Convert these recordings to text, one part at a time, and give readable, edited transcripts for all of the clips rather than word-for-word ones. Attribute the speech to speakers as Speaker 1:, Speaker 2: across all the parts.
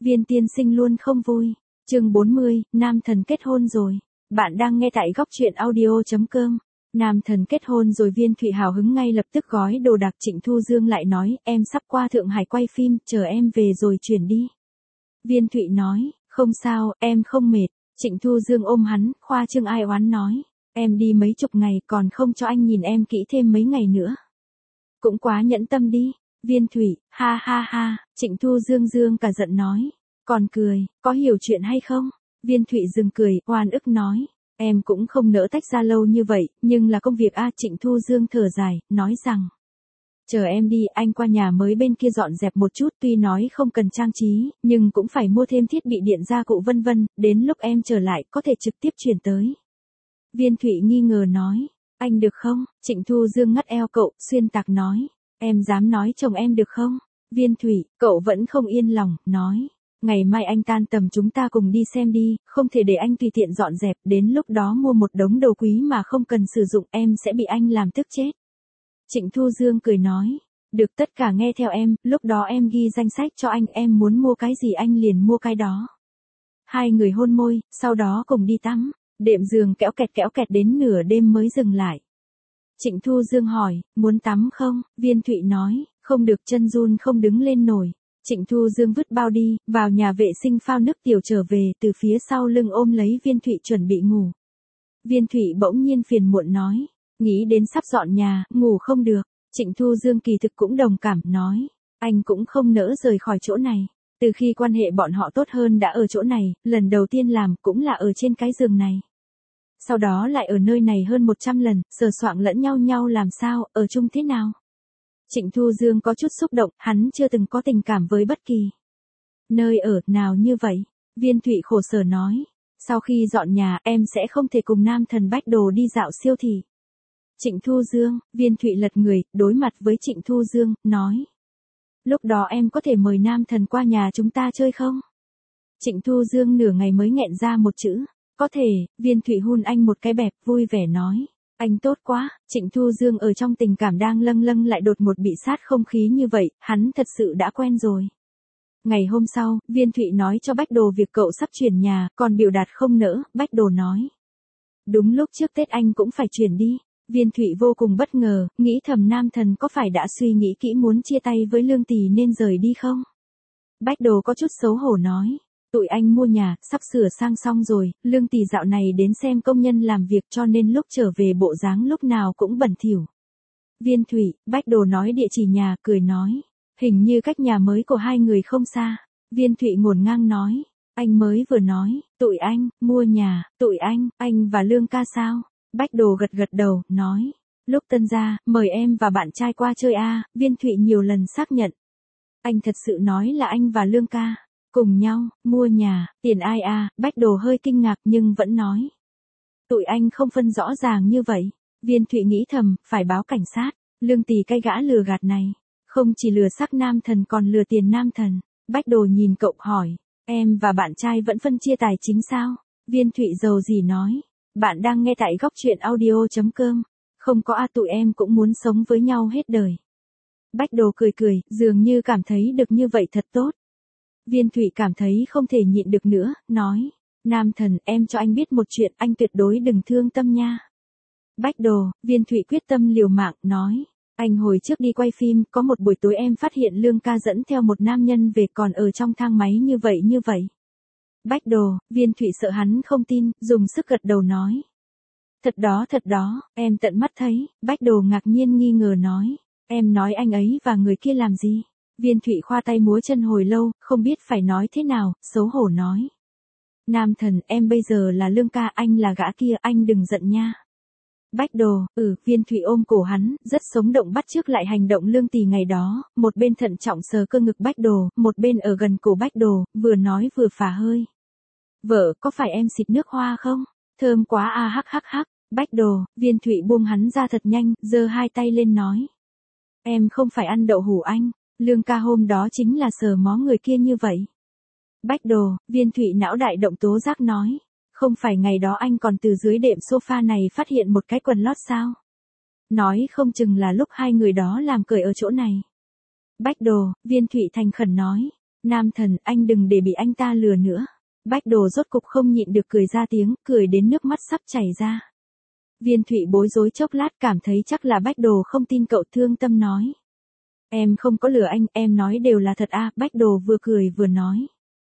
Speaker 1: Viên tiên sinh luôn không vui. Chương 40, nam thần kết hôn rồi. Bạn đang nghe tại góc truyện audio.com. Nam thần kết hôn rồi, Viên Thụy hào hứng ngay lập tức gói đồ đạc. Trịnh Thu Dương lại nói, em sắp qua Thượng Hải quay phim, chờ em về rồi chuyển đi. Viên Thụy nói, không sao, em không mệt. Trịnh Thu Dương ôm hắn, khoa trương ai oán nói, em đi mấy chục ngày còn không cho anh nhìn em kỹ thêm mấy ngày nữa. Cũng quá nhẫn tâm đi. Viên Thụy, ha ha ha. Trịnh Thu Dương dương cả giận nói, còn cười, có hiểu chuyện hay không? Viên Thụy dừng cười, oan ức nói, em cũng không nỡ tách ra lâu như vậy, nhưng là công việc a. Trịnh Thu Dương thở dài, nói rằng, chờ em đi, anh qua nhà mới bên kia dọn dẹp một chút, tuy nói không cần trang trí, nhưng cũng phải mua thêm thiết bị điện gia cụ vân vân, đến lúc em trở lại có thể trực tiếp chuyển tới. Viên Thụy nghi ngờ nói, anh được không? Trịnh Thu Dương ngắt eo cậu, xuyên tạc nói, em dám nói chồng em được không? Viên Thụy, cậu vẫn không yên lòng, nói, ngày mai anh tan tầm chúng ta cùng đi xem đi, không thể để anh tùy tiện dọn dẹp, đến lúc đó mua một đống đồ quý mà không cần sử dụng em sẽ bị anh làm tức chết. Trịnh Thu Dương cười nói, được, tất cả nghe theo em, lúc đó em ghi danh sách cho anh, em muốn mua cái gì anh liền mua cái đó. Hai người hôn môi, sau đó cùng đi tắm, đệm giường kéo kẹt đến nửa đêm mới dừng lại. Trịnh Thu Dương hỏi, muốn tắm không? Viên Thụy nói, không được, chân run không đứng lên nổi. Trịnh Thu Dương vứt bao đi, vào nhà vệ sinh phao nước tiểu trở về, từ phía sau lưng ôm lấy Viên Thụy chuẩn bị ngủ. Viên Thụy bỗng nhiên phiền muộn nói, nghĩ đến sắp dọn nhà, ngủ không được. Trịnh Thu Dương kỳ thực cũng đồng cảm, nói, anh cũng không nỡ rời khỏi chỗ này. Từ khi quan hệ bọn họ tốt hơn đã ở chỗ này, lần đầu tiên làm cũng là ở trên cái giường này. Sau đó lại ở nơi này hơn 100 lần, sờ soạng lẫn nhau làm sao, ở chung thế nào? Trịnh Thu Dương có chút xúc động, hắn chưa từng có tình cảm với bất kỳ nơi ở nào như vậy. Viên Thụy khổ sở nói, sau khi dọn nhà em sẽ không thể cùng nam thần Bách Đồ đi dạo siêu thị. Trịnh Thu Dương, Viên Thụy lật người, đối mặt với Trịnh Thu Dương, nói, lúc đó em có thể mời nam thần qua nhà chúng ta chơi không? Trịnh Thu Dương nửa ngày mới nghẹn ra một chữ, có thể. Viên Thụy hun anh một cái bẹp, vui vẻ nói, anh tốt quá. Trịnh Thu Dương ở trong tình cảm đang lâng lại đột ngột bị sát không khí như vậy, hắn thật sự đã quen rồi. Ngày hôm sau, Viên Thụy nói cho Bách Đồ việc cậu sắp chuyển nhà, còn biểu đạt không nỡ. Bách Đồ nói, đúng lúc trước Tết anh cũng phải chuyển đi. Viên Thụy vô cùng bất ngờ, nghĩ thầm nam thần có phải đã suy nghĩ kỹ muốn chia tay với Lương Tỷ nên rời đi không? Bách Đồ có chút xấu hổ nói, tụi anh mua nhà, sắp sửa sang xong rồi, Lương Tỷ dạo này đến xem công nhân làm việc cho nên lúc trở về bộ dáng lúc nào cũng bẩn thỉu. Viên Thụy, Bách Đồ nói địa chỉ nhà, cười nói, hình như cách nhà mới của hai người không xa. Viên Thụy ngổn ngang nói, anh mới vừa nói, tụi anh, mua nhà, tụi anh và Lương ca sao? Bách Đồ gật đầu, nói, lúc tân gia, mời em và bạn trai qua chơi a. Viên Thụy nhiều lần xác nhận. Anh thật sự nói là anh và Lương ca cùng nhau mua nhà, tiền ai a? Bách Đồ hơi kinh ngạc nhưng vẫn nói, tụi anh không phân rõ ràng như vậy. Viên Thụy nghĩ thầm, phải báo cảnh sát. Lương Tỷ cái gã lừa gạt này, không chỉ lừa xác nam thần còn lừa tiền nam thần. Bách Đồ nhìn cậu hỏi, em và bạn trai vẫn phân chia tài chính sao? Viên Thụy giàu gì nói, bạn đang nghe tại góc truyện audio.com. Không có a, tụi em cũng muốn sống với nhau hết đời. Bách Đồ cười, dường như cảm thấy được như vậy thật tốt. Viên Thụy cảm thấy không thể nhịn được nữa, nói, nam thần, em cho anh biết một chuyện, anh tuyệt đối đừng thương tâm nha. Bách Đồ, Viên Thụy quyết tâm liều mạng, nói, anh hồi trước đi quay phim, có một buổi tối em phát hiện Lương ca dẫn theo một nam nhân về còn ở trong thang máy như vậy. Bách Đồ, Viên Thụy sợ hắn không tin, dùng sức gật đầu nói, thật đó, em tận mắt thấy. Bách Đồ ngạc nhiên nghi ngờ nói, em nói anh ấy và người kia làm gì? Viên Thụy khoa tay múa chân hồi lâu, không biết phải nói thế nào, xấu hổ nói, nam thần, em bây giờ là Lương ca, anh là gã kia, anh đừng giận nha. Bách Đồ, Viên Thụy ôm cổ hắn, rất sống động bắt chước lại hành động Lương Tỷ ngày đó, một bên thận trọng sờ cơ ngực Bách Đồ, một bên ở gần cổ Bách Đồ, vừa nói vừa phả hơi. Vợ, có phải em xịt nước hoa không? Thơm quá a. Hắc. Bách Đồ, Viên Thụy buông hắn ra thật nhanh, giơ hai tay lên nói, em không phải ăn đậu hũ anh, Lương ca hôm đó chính là sờ mó người kia như vậy. Bách Đồ, Viên Thụy não đại động tố giác nói, không phải ngày đó anh còn từ dưới đệm sofa này phát hiện một cái quần lót sao? Nói không chừng là lúc hai người đó làm cởi ở chỗ này. Bách Đồ, Viên Thụy thành khẩn nói, Nam thần, anh đừng để bị anh ta lừa nữa. Bách Đồ rốt cục không nhịn được cười ra tiếng, cười đến nước mắt sắp chảy ra. Viên Thụy bối rối chốc lát cảm thấy chắc là Bách Đồ không tin cậu, thương tâm nói. Em không có lừa anh, em nói đều là thật à. Bách Đồ vừa cười vừa nói.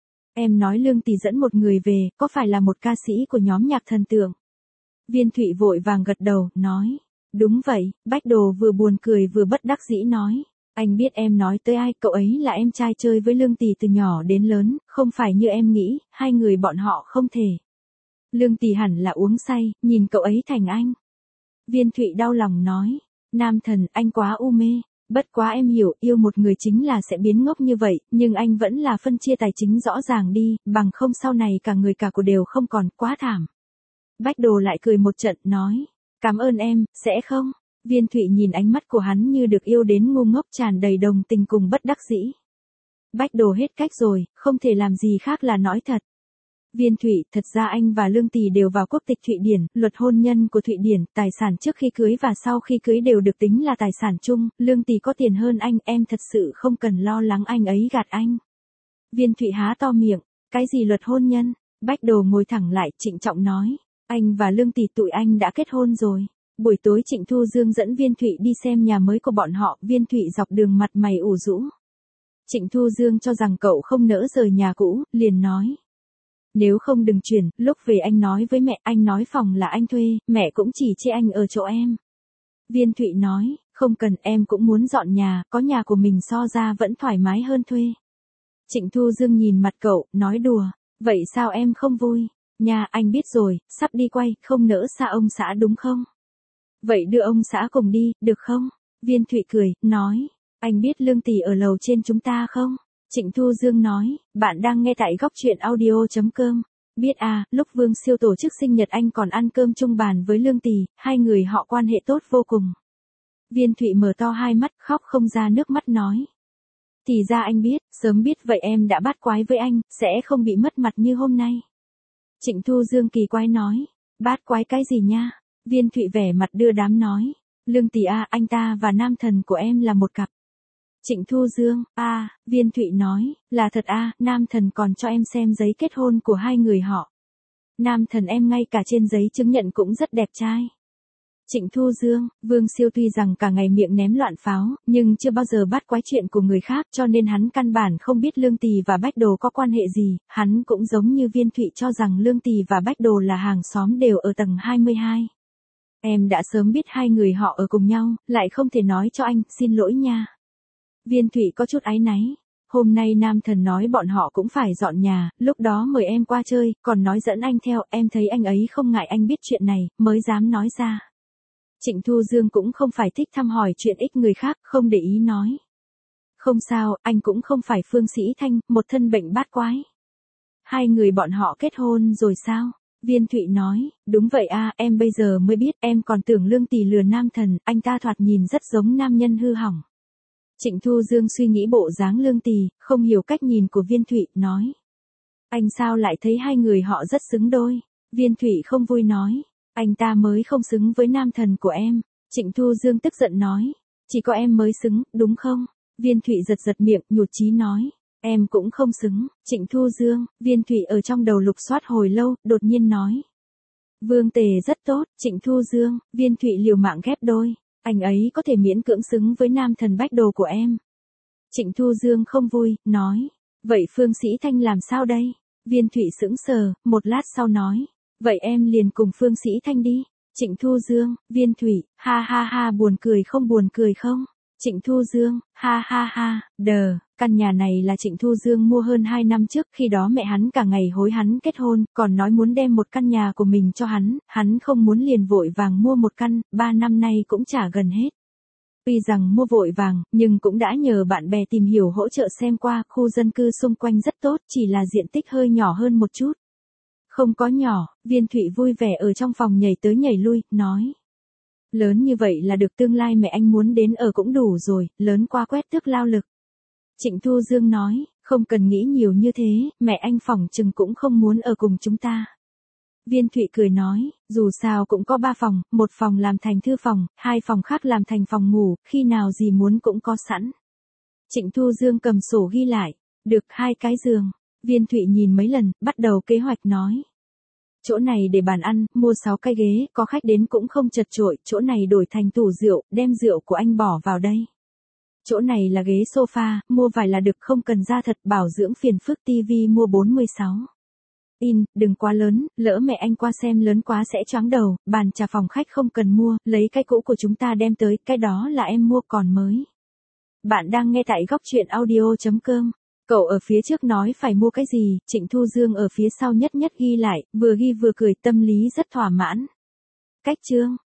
Speaker 1: Em nói Lương Tỷ dẫn một người về, có phải là một ca sĩ của nhóm nhạc thần tượng? Viên Thụy vội vàng gật đầu, nói. Đúng vậy. Bách Đồ vừa buồn cười vừa bất đắc dĩ nói. Anh biết em nói tới ai, cậu ấy là em trai chơi với Lương Tỷ từ nhỏ đến lớn, không phải như em nghĩ, hai người bọn họ không thể. Lương Tỷ hẳn là uống say, nhìn cậu ấy thành anh. Viên Thụy đau lòng nói. Nam thần, anh quá u mê. Bất quá em hiểu, yêu một người chính là sẽ biến ngốc như vậy, nhưng anh vẫn là phân chia tài chính rõ ràng đi, bằng không sau này cả người cả của đều không còn, quá thảm. Bách Đồ lại cười một trận, nói. Cảm ơn em, sẽ không? Viên Thụy nhìn ánh mắt của hắn như được yêu đến ngu ngốc, tràn đầy đồng tình cùng bất đắc dĩ. Bách Đồ hết cách rồi, không thể làm gì khác là nói thật. Viên Thụy, thật ra anh và Lương Tỷ đều vào quốc tịch Thụy Điển, luật hôn nhân của Thụy Điển, tài sản trước khi cưới và sau khi cưới đều được tính là tài sản chung, Lương Tỷ có tiền hơn anh, em thật sự không cần lo lắng anh ấy gạt anh. Viên Thụy há to miệng, cái gì luật hôn nhân? Bách Đồ ngồi thẳng lại, trịnh trọng nói, anh và Lương Tỷ tụi anh đã kết hôn rồi. Buổi tối Trịnh Thu Dương dẫn Viên Thụy đi xem nhà mới của bọn họ, Viên Thụy dọc đường mặt mày ủ rũ. Trịnh Thu Dương cho rằng cậu không nỡ rời nhà cũ, liền nói. Nếu không đừng chuyển, lúc về anh nói với mẹ, anh nói phòng là anh thuê, mẹ cũng chỉ chê anh ở chỗ em. Viên Thụy nói, không cần, em cũng muốn dọn nhà, có nhà của mình so ra vẫn thoải mái hơn thuê. Trịnh Thu Dương nhìn mặt cậu, nói đùa, vậy sao em không vui? Nhà anh biết rồi, sắp đi quay, không nỡ xa ông xã đúng không? Vậy đưa ông xã cùng đi, được không? Viên Thụy cười, nói, anh biết Lương Tỷ ở lầu trên chúng ta không? Trịnh Thu Dương nói, bạn đang nghe tại góc truyện audio.com. Biết à, lúc Vương Siêu tổ chức sinh nhật anh còn ăn cơm chung bàn với Lương Tỷ, hai người họ quan hệ tốt vô cùng. Viên Thụy mở to hai mắt, khóc không ra nước mắt nói. Thì ra anh biết, sớm biết vậy em đã bát quái với anh, sẽ không bị mất mặt như hôm nay. Trịnh Thu Dương kỳ quái nói, bát quái cái gì nha? Viên Thụy vẻ mặt đưa đám nói, Lương Tỷ à, anh ta và nam thần của em là một cặp. Trịnh Thu Dương, Viên Thụy nói, là thật nam thần còn cho em xem giấy kết hôn của hai người họ. Nam thần em ngay cả trên giấy chứng nhận cũng rất đẹp trai. Trịnh Thu Dương, Vương Siêu tuy rằng cả ngày miệng ném loạn pháo, nhưng chưa bao giờ bắt quái chuyện của người khác, cho nên hắn căn bản không biết Lương Tỷ và Bách Đồ có quan hệ gì, hắn cũng giống như Viên Thụy cho rằng Lương Tỷ và Bách Đồ là hàng xóm đều ở tầng 22. Em đã sớm biết hai người họ ở cùng nhau, lại không thể nói cho anh, xin lỗi nha. Viên Thụy có chút áy náy. Hôm nay nam thần nói bọn họ cũng phải dọn nhà, lúc đó mời em qua chơi, còn nói dẫn anh theo, em thấy anh ấy không ngại anh biết chuyện này, mới dám nói ra. Trịnh Thu Dương cũng không phải thích thăm hỏi chuyện ích người khác, không để ý nói. Không sao, anh cũng không phải Phương Sĩ Thanh, một thân bệnh bát quái. Hai người bọn họ kết hôn rồi sao? Viên Thụy nói, đúng vậy em bây giờ mới biết, em còn tưởng Lương Tỷ lừa nam thần, anh ta thoạt nhìn rất giống nam nhân hư hỏng. Trịnh Thu Dương suy nghĩ bộ dáng Lương Tỷ, không hiểu cách nhìn của Viên Thụy, nói. Anh sao lại thấy hai người họ rất xứng đôi? Viên Thụy không vui nói. Anh ta mới không xứng với nam thần của em. Trịnh Thu Dương tức giận nói. Chỉ có em mới xứng, đúng không? Viên Thụy giật giật miệng, nhụt chí nói. Em cũng không xứng. Trịnh Thu Dương, Viên Thụy ở trong đầu lục soát hồi lâu, đột nhiên nói. Vương Tề rất tốt, Trịnh Thu Dương, Viên Thụy liều mạng ghép đôi. Anh ấy có thể miễn cưỡng xứng với nam thần Bách Đồ của em. Trịnh Thu Dương không vui, nói. Vậy Phương Sĩ Thanh làm sao đây? Viên Thụy sững sờ, một lát sau nói. Vậy em liền cùng Phương Sĩ Thanh đi. Trịnh Thu Dương, Viên Thụy, ha ha ha, buồn cười không? Trịnh Thu Dương, ha ha ha, căn nhà này là Trịnh Thu Dương mua hơn 2 năm trước, khi đó mẹ hắn cả ngày hối hắn kết hôn, còn nói muốn đem một căn nhà của mình cho hắn không muốn liền vội vàng mua một căn, 3 năm nay cũng trả gần hết. Tuy rằng mua vội vàng, nhưng cũng đã nhờ bạn bè tìm hiểu hỗ trợ xem qua, khu dân cư xung quanh rất tốt, chỉ là diện tích hơi nhỏ hơn một chút. Không có nhỏ, Viên Thụy vui vẻ ở trong phòng nhảy tới nhảy lui, nói. Lớn như vậy là được, tương lai mẹ anh muốn đến ở cũng đủ rồi, lớn qua quét tước lao lực. Trịnh Thu Dương nói, không cần nghĩ nhiều như thế, mẹ anh phỏng chừng cũng không muốn ở cùng chúng ta. Viên Thụy cười nói, dù sao cũng có 3 phòng, một phòng làm thành thư phòng, 2 phòng khác làm thành phòng ngủ, khi nào gì muốn cũng có sẵn. Trịnh Thu Dương cầm sổ ghi lại. Được 2 cái giường. Viên Thụy nhìn mấy lần, bắt đầu kế hoạch nói. Chỗ này để bàn ăn, mua 6 cái ghế, có khách đến cũng không chật chội, chỗ này đổi thành tủ rượu, đem rượu của anh bỏ vào đây. Chỗ này là ghế sofa, mua vải là được, không cần ra thật, bảo dưỡng phiền phức, tivi mua 46 đừng quá lớn, lỡ mẹ anh qua xem lớn quá sẽ choáng đầu, bàn trà phòng khách không cần mua, lấy cái cũ của chúng ta đem tới, cái đó là em mua còn mới. Bạn đang nghe tại góc truyện audio.com. Cậu ở phía trước nói phải mua cái gì, Trịnh Thu Dương ở phía sau nhất nhất ghi lại, vừa ghi vừa cười, tâm lý rất thỏa mãn. Cách chương